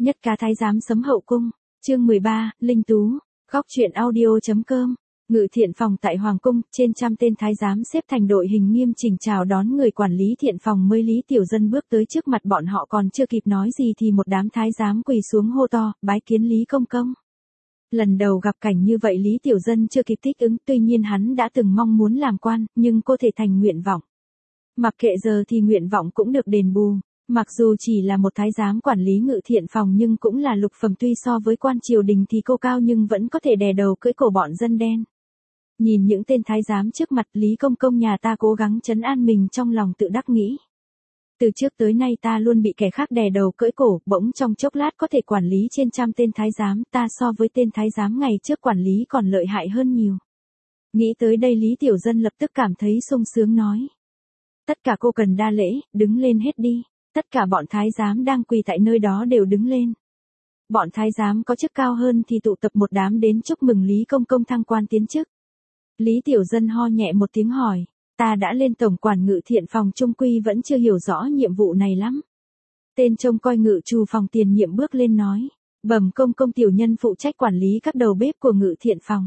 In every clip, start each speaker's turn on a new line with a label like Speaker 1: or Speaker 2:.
Speaker 1: Nhất cá thái giám sấm hậu cung, chương 13, Linh Tú, góc truyện audio.com. Ngự thiện phòng tại Hoàng cung, trên trăm tên thái giám xếp thành đội hình nghiêm chỉnh chào đón người quản lý thiện phòng mới Lý Tiểu Dân bước tới trước mặt bọn họ, còn chưa kịp nói gì thì một đám thái giám quỳ xuống hô to, bái kiến Lý công công. Lần đầu gặp cảnh như vậy Lý Tiểu Dân chưa kịp thích ứng, tuy nhiên hắn đã từng mong muốn làm quan, nhưng cô thể thành nguyện vọng. Mặc kệ giờ thì nguyện vọng cũng được đền bù. Mặc dù chỉ là một thái giám quản lý ngự thiện phòng nhưng cũng là lục phẩm, tuy so với quan triều đình thì cô cao nhưng vẫn có thể đè đầu cưỡi cổ bọn dân đen. Nhìn những tên thái giám trước mặt, Lý công công nhà ta cố gắng trấn an mình trong lòng tự đắc nghĩ. Từ trước tới nay ta luôn bị kẻ khác đè đầu cưỡi cổ, bỗng trong chốc lát có thể quản lý trên trăm tên thái giám, ta so với tên thái giám ngày trước quản lý còn lợi hại hơn nhiều. Nghĩ tới đây Lý Tiểu Dân lập tức cảm thấy sung sướng nói. Tất cả cô cần đa lễ, đứng lên hết đi. Tất cả bọn thái giám đang quỳ tại nơi đó đều đứng lên. Bọn thái giám có chức cao hơn thì tụ tập một đám đến chúc mừng Lý công công thăng quan tiến chức. Lý Tiểu Dân ho nhẹ một tiếng hỏi, ta đã lên tổng quản ngự thiện phòng trung quy vẫn chưa hiểu rõ nhiệm vụ này lắm. Tên trông coi ngự trù phòng tiền nhiệm bước lên nói, bẩm công công, tiểu nhân phụ trách quản lý các đầu bếp của ngự thiện phòng.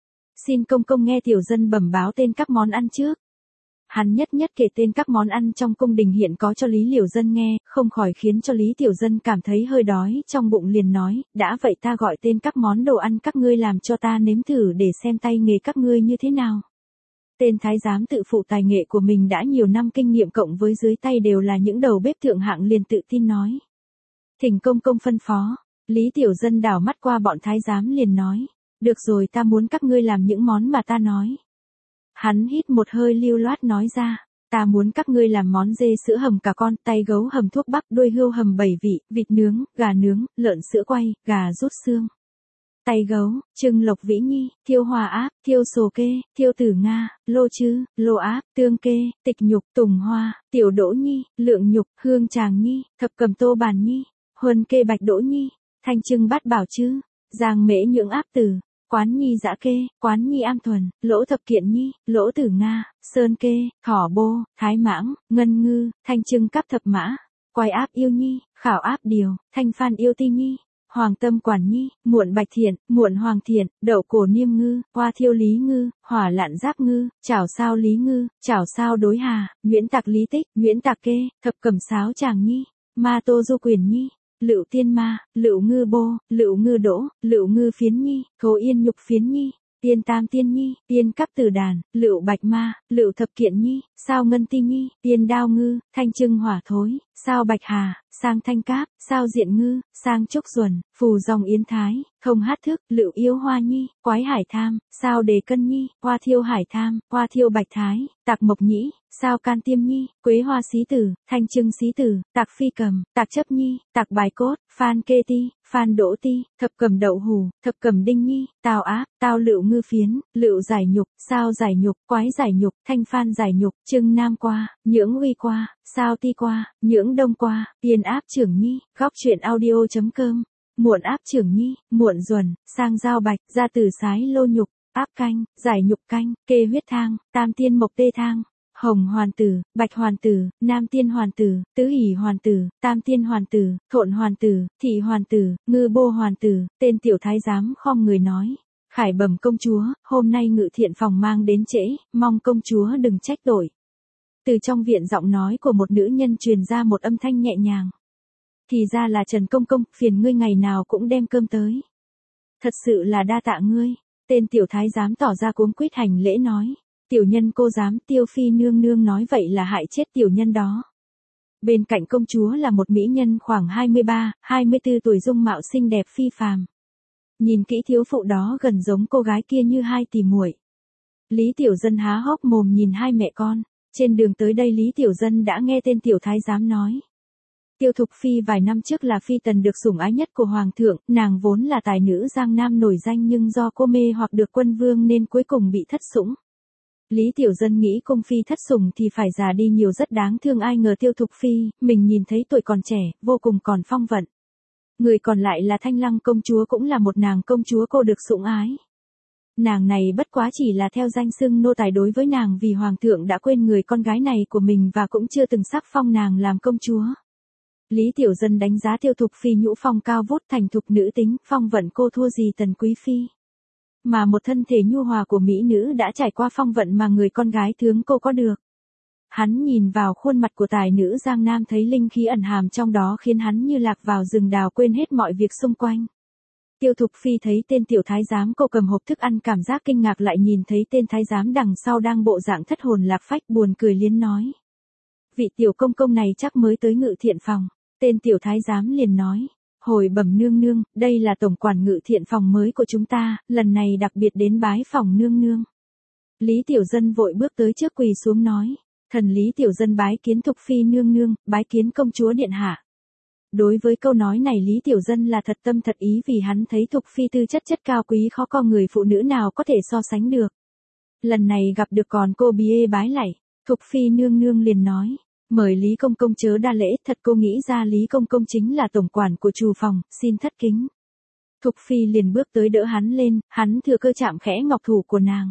Speaker 1: Xin công công nghe tiểu dân bẩm báo tên các món ăn trước. Hắn nhất nhất kể tên các món ăn trong cung đình hiện có cho Lý Tiểu Dân nghe, không khỏi khiến cho Lý Tiểu Dân cảm thấy hơi đói trong bụng, liền nói, đã vậy ta gọi tên các món đồ ăn các ngươi làm cho ta nếm thử để xem tay nghề các ngươi như thế nào. Tên thái giám tự phụ tài nghệ của mình đã nhiều năm kinh nghiệm cộng với dưới tay đều là những đầu bếp thượng hạng liền tự tin nói. Thỉnh công công phân phó. Lý Tiểu Dân đảo mắt qua bọn thái giám liền nói, được rồi, ta muốn các ngươi làm những món mà ta nói. Hắn hít một hơi lưu loát nói ra, ta muốn các ngươi làm món dê sữa hầm cả con, tay gấu hầm thuốc bắc, đuôi hươu hầm 7 vị, vịt nướng, gà nướng, lợn sữa quay, gà rút xương. Tay gấu, trưng lộc vĩ nhi, thiêu hòa áp, thiêu sồ kê, thiêu tử Nga, lô chư, lô áp, tương kê, tịch nhục, tùng hoa, tiểu đỗ nhi, lượng nhục, hương tràng nhi, thập cầm tô bàn nhi, huân kê bạch đỗ nhi, thanh trưng bát bảo chư, giang mễ nhưỡng áp tử. Quán nhi dã kê, quán nhi am thuần, lỗ thập kiện nhi, lỗ tử Nga, sơn kê, thỏ bô, thái mãng, ngân ngư, thanh trưng cáp thập mã, quay áp yêu nhi, khảo áp điều, thanh phan yêu ti nhi, hoàng tâm quản nhi, muộn bạch thiện, muộn hoàng thiện, đậu cổ niêm ngư, hoa thiêu lý ngư, hỏa lạn giáp ngư, chảo sao lý ngư, chảo sao đối hà, nhuyễn tạc lý tích, nhuyễn tạc kê, thập cẩm sáo tràng nhi, ma tô du quyền nhi. Lựu tiên ma, lựu ngư bô, lựu ngư đỗ, lựu ngư phiến nhi, khố yên nhục phiến nhi, tiên tam tiên nhi, tiên cắp tử đàn, lựu bạch ma, lựu thập kiện nhi, sao ngân ti nhi, tiên đao ngư, thanh trưng hỏa thối, sao bạch hà, sang thanh cáp, sao diện ngư, sang trúc duẩn, phù dòng yến thái, không hát thức, lựu yêu hoa nhi, quái hải tham, sao đề cân nhi, hoa thiêu hải tham, hoa thiêu bạch thái, tạc mộc nhĩ, sao can tiêm nhi, quế hoa xí tử, thanh trưng xí tử, tạc phi cầm, tạc chấp nhi, tạc bài cốt, phan kê ti, phan đỗ ti, thập cầm đậu hủ, thập cầm đinh nhi, tào áp, tào lựu ngư phiến, lựu giải nhục, sao giải nhục, quái giải nhục, thanh phan giải nhục, trưng nam qua, nhưỡng uy qua, sao ti qua, nhưỡng đông qua, tiên áp trưởng nhi, góc truyện audio.com. Muộn áp trưởng nhi, muộn duẩn, sang giao bạch, gia tử sái lô nhục, áp canh, giải nhục canh, kê huyết thang, tam tiên mộc tê thang, hồng hoàn tử, bạch hoàn tử, nam tiên hoàn tử, tứ hỷ hoàn tử, tam tiên hoàn tử, thộn hoàn tử, thị hoàn tử, ngư bô hoàn tử. Tên tiểu thái giám khom người nói, khải bẩm công chúa, hôm nay ngự thiện phòng mang đến trễ, mong công chúa đừng trách tội. Từ trong viện giọng nói của một nữ nhân truyền ra một âm thanh nhẹ nhàng. Thì ra là Trần công công, phiền ngươi ngày nào cũng đem cơm tới. Thật sự là đa tạ ngươi. Tên tiểu thái giám tỏ ra cuống quýt hành lễ nói, tiểu nhân cô dám, Tiêu phi nương nương nói vậy là hại chết tiểu nhân đó. Bên cạnh công chúa là một mỹ nhân khoảng 23, 24 tuổi, dung mạo xinh đẹp phi phàm. Nhìn kỹ thiếu phụ đó gần giống cô gái kia như hai tỷ muội. Lý Tiểu Dân há hốc mồm nhìn hai mẹ con. Trên đường tới đây Lý Tiểu Dân đã nghe tên tiểu thái giám nói. Tiêu Thục Phi vài năm trước là phi tần được sủng ái nhất của hoàng thượng, nàng vốn là tài nữ giang nam nổi danh nhưng do cô mê hoặc được quân vương nên cuối cùng bị thất sủng. Lý Tiểu Dân nghĩ cung phi thất sủng thì phải già đi nhiều rất đáng thương, ai ngờ Tiêu Thục Phi, mình nhìn thấy tuổi còn trẻ, vô cùng còn phong vận. Người còn lại là Thanh Lăng công chúa, cũng là một nàng công chúa cô được sủng ái. Nàng này bất quá chỉ là theo danh xưng nô tài đối với nàng, vì hoàng thượng đã quên người con gái này của mình và cũng chưa từng sắc phong nàng làm công chúa. Lý Tiểu Dân đánh giá Tiêu Thục Phi nhũ phong cao vút thành thục nữ tính, phong vận cô thua gì Tần Quý Phi. Mà một thân thể nhu hòa của mỹ nữ đã trải qua phong vận mà người con gái thương cô có được. Hắn nhìn vào khuôn mặt của tài nữ Giang Nam thấy linh khí ẩn hàm trong đó khiến hắn như lạc vào rừng đào quên hết mọi việc xung quanh. Tiêu Thục Phi thấy tên tiểu thái giám cô cầm hộp thức ăn cảm giác kinh ngạc lại nhìn thấy tên thái giám đằng sau đang bộ dạng thất hồn lạc phách buồn cười liến nói. Vị tiểu công công này chắc mới tới Ngự Thiện phòng. Tên tiểu thái giám liền nói. Hồi bẩm nương nương, đây là tổng quản Ngự Thiện phòng mới của chúng ta, lần này đặc biệt đến bái phòng nương nương. Lý Tiểu Dân vội bước tới trước quỳ xuống nói. Thần Lý Tiểu Dân bái kiến Thục Phi nương nương, bái kiến công chúa điện hạ. Đối với câu nói này Lý Tiểu Dân là thật tâm thật ý vì hắn thấy Thục Phi tư chất chất cao quý khó có người phụ nữ nào có thể so sánh được. Lần này gặp được còn cô bia bái lạy, Thục Phi nương nương liền nói. Mời Lý Công Công chớ đa lễ, thật cô nghĩ ra Lý Công Công chính là tổng quản của trù phòng, xin thất kính. Thục Phi liền bước tới đỡ hắn lên, hắn thừa cơ chạm khẽ ngọc thủ của nàng.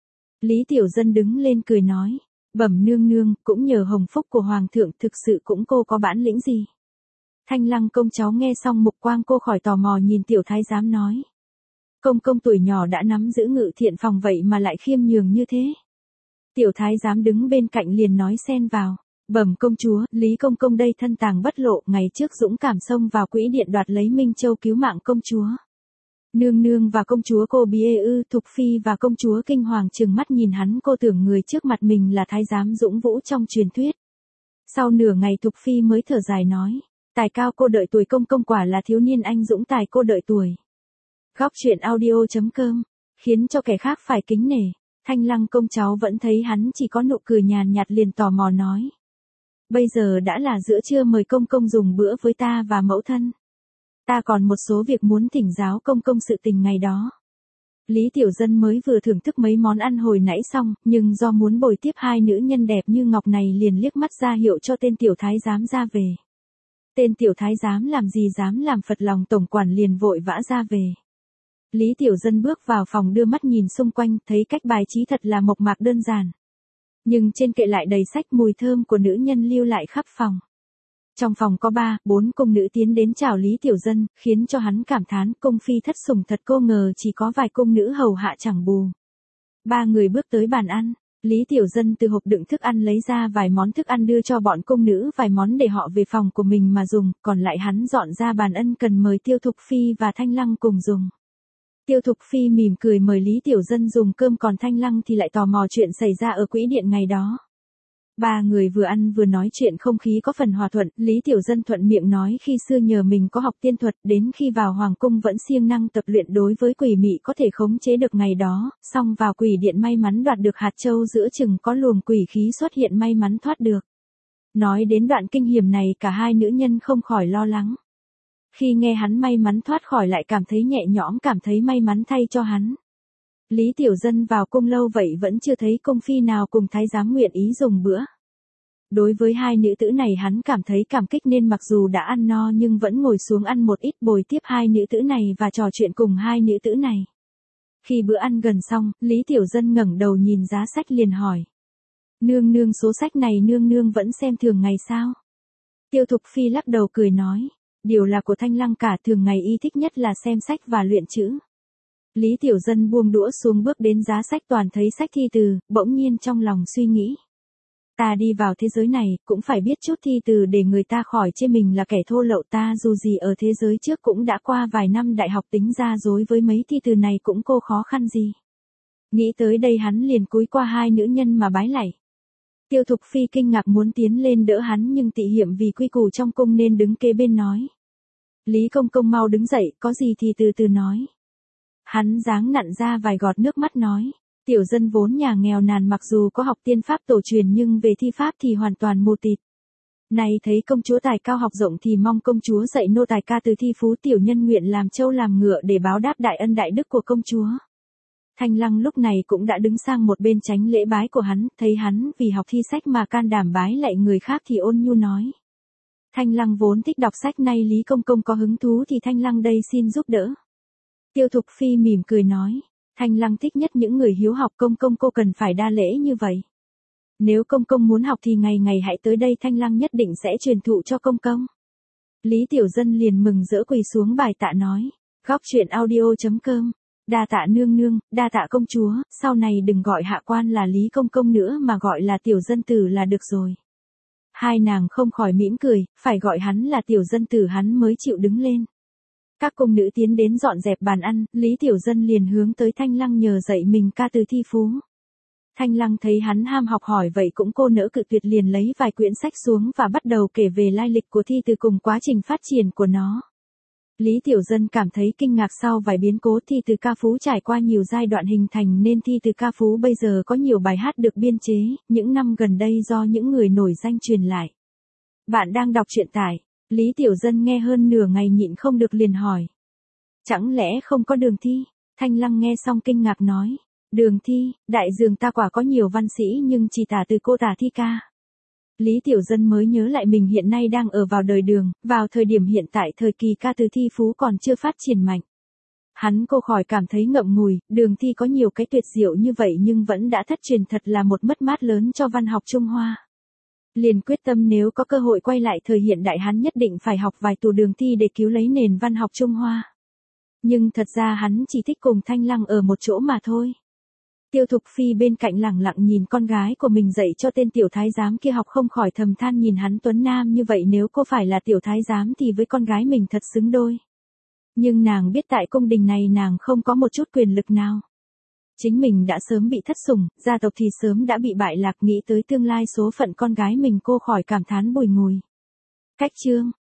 Speaker 1: Lý Tiểu Dân đứng lên cười nói. Bẩm nương nương, cũng nhờ hồng phúc của Hoàng thượng thực sự cũng cô có bản lĩnh gì. Thanh Lăng công cháu nghe xong mục quang cô khỏi tò mò nhìn tiểu thái giám nói. Công công tuổi nhỏ đã nắm giữ Ngự Thiện phòng vậy mà lại khiêm nhường như thế. Tiểu thái giám đứng bên cạnh liền nói xen vào. Bẩm công chúa, Lý Công Công đây thân tàng bất lộ, ngày trước dũng cảm xông vào quỹ điện đoạt lấy Minh Châu cứu mạng công chúa. Nương nương và công chúa cô bia Thục Phi và công chúa kinh hoàng trừng mắt nhìn hắn, cô tưởng người trước mặt mình là thái giám dũng vũ trong truyền thuyết. Sau nửa ngày Thục Phi mới thở dài nói. Tài cao cô đợi tuổi công công quả là thiếu niên anh dũng tài cô đợi tuổi. Góc truyện audio.com, khiến cho kẻ khác phải kính nể. Thanh Lăng công cháu vẫn thấy hắn chỉ có nụ cười nhàn nhạt liền tò mò nói. Bây giờ đã là giữa trưa, mời công công dùng bữa với ta và mẫu thân. Ta còn một số việc muốn thỉnh giáo công công sự tình ngày đó. Lý Tiểu Dân mới vừa thưởng thức mấy món ăn hồi nãy xong, nhưng do muốn bồi tiếp hai nữ nhân đẹp như ngọc này liền liếc mắt ra hiệu cho tên tiểu thái giám ra về. Tên tiểu thái giám làm gì dám làm phật lòng tổng quản liền vội vã ra về. Lý Tiểu Dân bước vào phòng đưa mắt nhìn xung quanh, thấy cách bài trí thật là mộc mạc đơn giản. Nhưng trên kệ lại đầy sách, mùi thơm của nữ nhân lưu lại khắp phòng. Trong phòng có 3-4 cung nữ tiến đến chào Lý Tiểu Dân, khiến cho hắn cảm thán cung phi thất sủng thật, cô ngờ chỉ có vài cung nữ hầu hạ chẳng bù. 3 người bước tới bàn ăn, Lý Tiểu Dân từ hộp đựng thức ăn lấy ra vài món thức ăn đưa cho bọn cung nữ vài món để họ về phòng của mình mà dùng, còn lại hắn dọn ra bàn ân cần mời Tiêu Thục Phi và Thanh Lăng cùng dùng. Tiêu Thục Phi mỉm cười mời Lý Tiểu Dân dùng cơm, còn Thanh Lăng thì lại tò mò chuyện xảy ra ở quỹ điện ngày đó. 3 người vừa ăn vừa nói chuyện không khí có phần hòa thuận, Lý Tiểu Dân thuận miệng nói khi xưa nhờ mình có học tiên thuật, đến khi vào hoàng cung vẫn siêng năng tập luyện, đối với quỷ mị có thể khống chế được ngày đó, xong vào quỷ điện may mắn đoạt được hạt châu, giữa chừng có luồng quỷ khí xuất hiện may mắn thoát được. Nói đến đoạn kinh hiểm này cả hai nữ nhân không khỏi lo lắng. Khi nghe hắn may mắn thoát khỏi lại cảm thấy nhẹ nhõm, cảm thấy may mắn thay cho hắn. Lý Tiểu Dân vào cung lâu vậy vẫn chưa thấy cung phi nào cùng thái giám nguyện ý dùng bữa. Đối với hai nữ tử này hắn cảm thấy cảm kích nên mặc dù đã ăn no nhưng vẫn ngồi xuống ăn một ít bồi tiếp hai nữ tử này và trò chuyện cùng hai nữ tử này. Khi bữa ăn gần xong, Lý Tiểu Dân ngẩng đầu nhìn giá sách liền hỏi. Nương nương, số sách này nương nương vẫn xem thường ngày sao? Tiêu Thục Phi lắc đầu cười nói. Điều là của Thanh Lăng cả, thường ngày y thích nhất là xem sách và luyện chữ. Lý Tiểu Dân buông đũa xuống bước đến giá sách, toàn thấy sách thi từ, bỗng nhiên trong lòng suy nghĩ. Ta đi vào thế giới này, cũng phải biết chút thi từ để người ta khỏi chê mình là kẻ thô lậu, ta dù gì ở thế giới trước cũng đã qua vài năm đại học, tính ra dối với mấy thi từ này cũng cô khó khăn gì. Nghĩ tới đây hắn liền cúi qua hai nữ nhân mà bái lạy. Tiêu Thục Phi kinh ngạc muốn tiến lên đỡ hắn nhưng tị hiểm vì quy củ trong cung nên đứng kế bên nói. Lý Công Công mau đứng dậy, có gì thì từ từ nói. Hắn giáng nặn ra vài giọt nước mắt nói. Tiểu Dân vốn nhà nghèo nàn, mặc dù có học tiên pháp tổ truyền nhưng về thi pháp thì hoàn toàn mù tịt. Nay thấy công chúa tài cao học rộng thì mong công chúa dạy nô tài ca từ thi phú, tiểu nhân nguyện làm trâu làm ngựa để báo đáp đại ân đại đức của công chúa. Thanh Lăng lúc này cũng đã đứng sang một bên tránh lễ bái của hắn, thấy hắn vì học thi sách mà can đảm bái lại người khác thì ôn nhu nói. Thanh Lăng vốn thích đọc sách, nay Lý Công Công có hứng thú thì Thanh Lăng đây xin giúp đỡ. Tiêu Thục Phi mỉm cười nói. Thanh Lăng thích nhất những người hiếu học, công công cô cần phải đa lễ như vậy. Nếu công công muốn học thì ngày ngày hãy tới đây, Thanh Lăng nhất định sẽ truyền thụ cho công công. Lý Tiểu Dân liền mừng rỡ quỳ xuống bài tạ nói. Góc chuyện audio.com. Đa tạ nương nương, đa tạ công chúa, sau này đừng gọi hạ quan là Lý Công Công nữa mà gọi là Tiểu Dân Tử là được rồi. Hai nàng không khỏi mỉm cười, phải gọi hắn là Tiểu Dân Tử hắn mới chịu đứng lên. Các cung nữ tiến đến dọn dẹp bàn ăn, Lý Tiểu Dân liền hướng tới Thanh Lăng nhờ dạy mình ca từ thi phú. Thanh Lăng thấy hắn ham học hỏi vậy cũng cô nỡ cự tuyệt, liền lấy vài quyển sách xuống và bắt đầu kể về lai lịch của thi từ cùng quá trình phát triển của nó. Lý Tiểu Dân cảm thấy kinh ngạc, sau vài biến cố thi từ ca phú trải qua nhiều giai đoạn hình thành nên thi từ ca phú bây giờ có nhiều bài hát được biên chế, những năm gần đây do những người nổi danh truyền lại. Bạn đang đọc truyện tại. Lý Tiểu Dân nghe hơn nửa ngày nhịn không được liền hỏi. Chẳng lẽ không có Đường Thi? Thanh Lăng nghe xong kinh ngạc nói. Đường Thi, đại dường ta quả có nhiều văn sĩ nhưng chỉ tả từ cô tả thi ca. Lý Tiểu Dân mới nhớ lại mình hiện nay đang ở vào đời Đường, vào thời điểm hiện tại thời kỳ ca từ thi phú còn chưa phát triển mạnh. Hắn cô khỏi cảm thấy ngậm ngùi, Đường Thi có nhiều cái tuyệt diệu như vậy nhưng vẫn đã thất truyền, thật là một mất mát lớn cho văn học Trung Hoa. Liền quyết tâm nếu có cơ hội quay lại thời hiện đại hắn nhất định phải học vài tù Đường Thi để cứu lấy nền văn học Trung Hoa. Nhưng thật ra hắn chỉ thích cùng Thanh Lăng ở một chỗ mà thôi. Tiêu Thục Phi bên cạnh lẳng lặng nhìn con gái của mình dạy cho tên tiểu thái giám kia học, không khỏi thầm than nhìn hắn tuấn nam như vậy, nếu cô phải là tiểu thái giám thì với con gái mình thật xứng đôi. Nhưng nàng biết tại cung đình này nàng không có một chút quyền lực nào. Chính mình đã sớm bị thất sủng, gia tộc thì sớm đã bị bại lạc, nghĩ tới tương lai số phận con gái mình cô khỏi cảm thán bùi ngùi. Cách chương.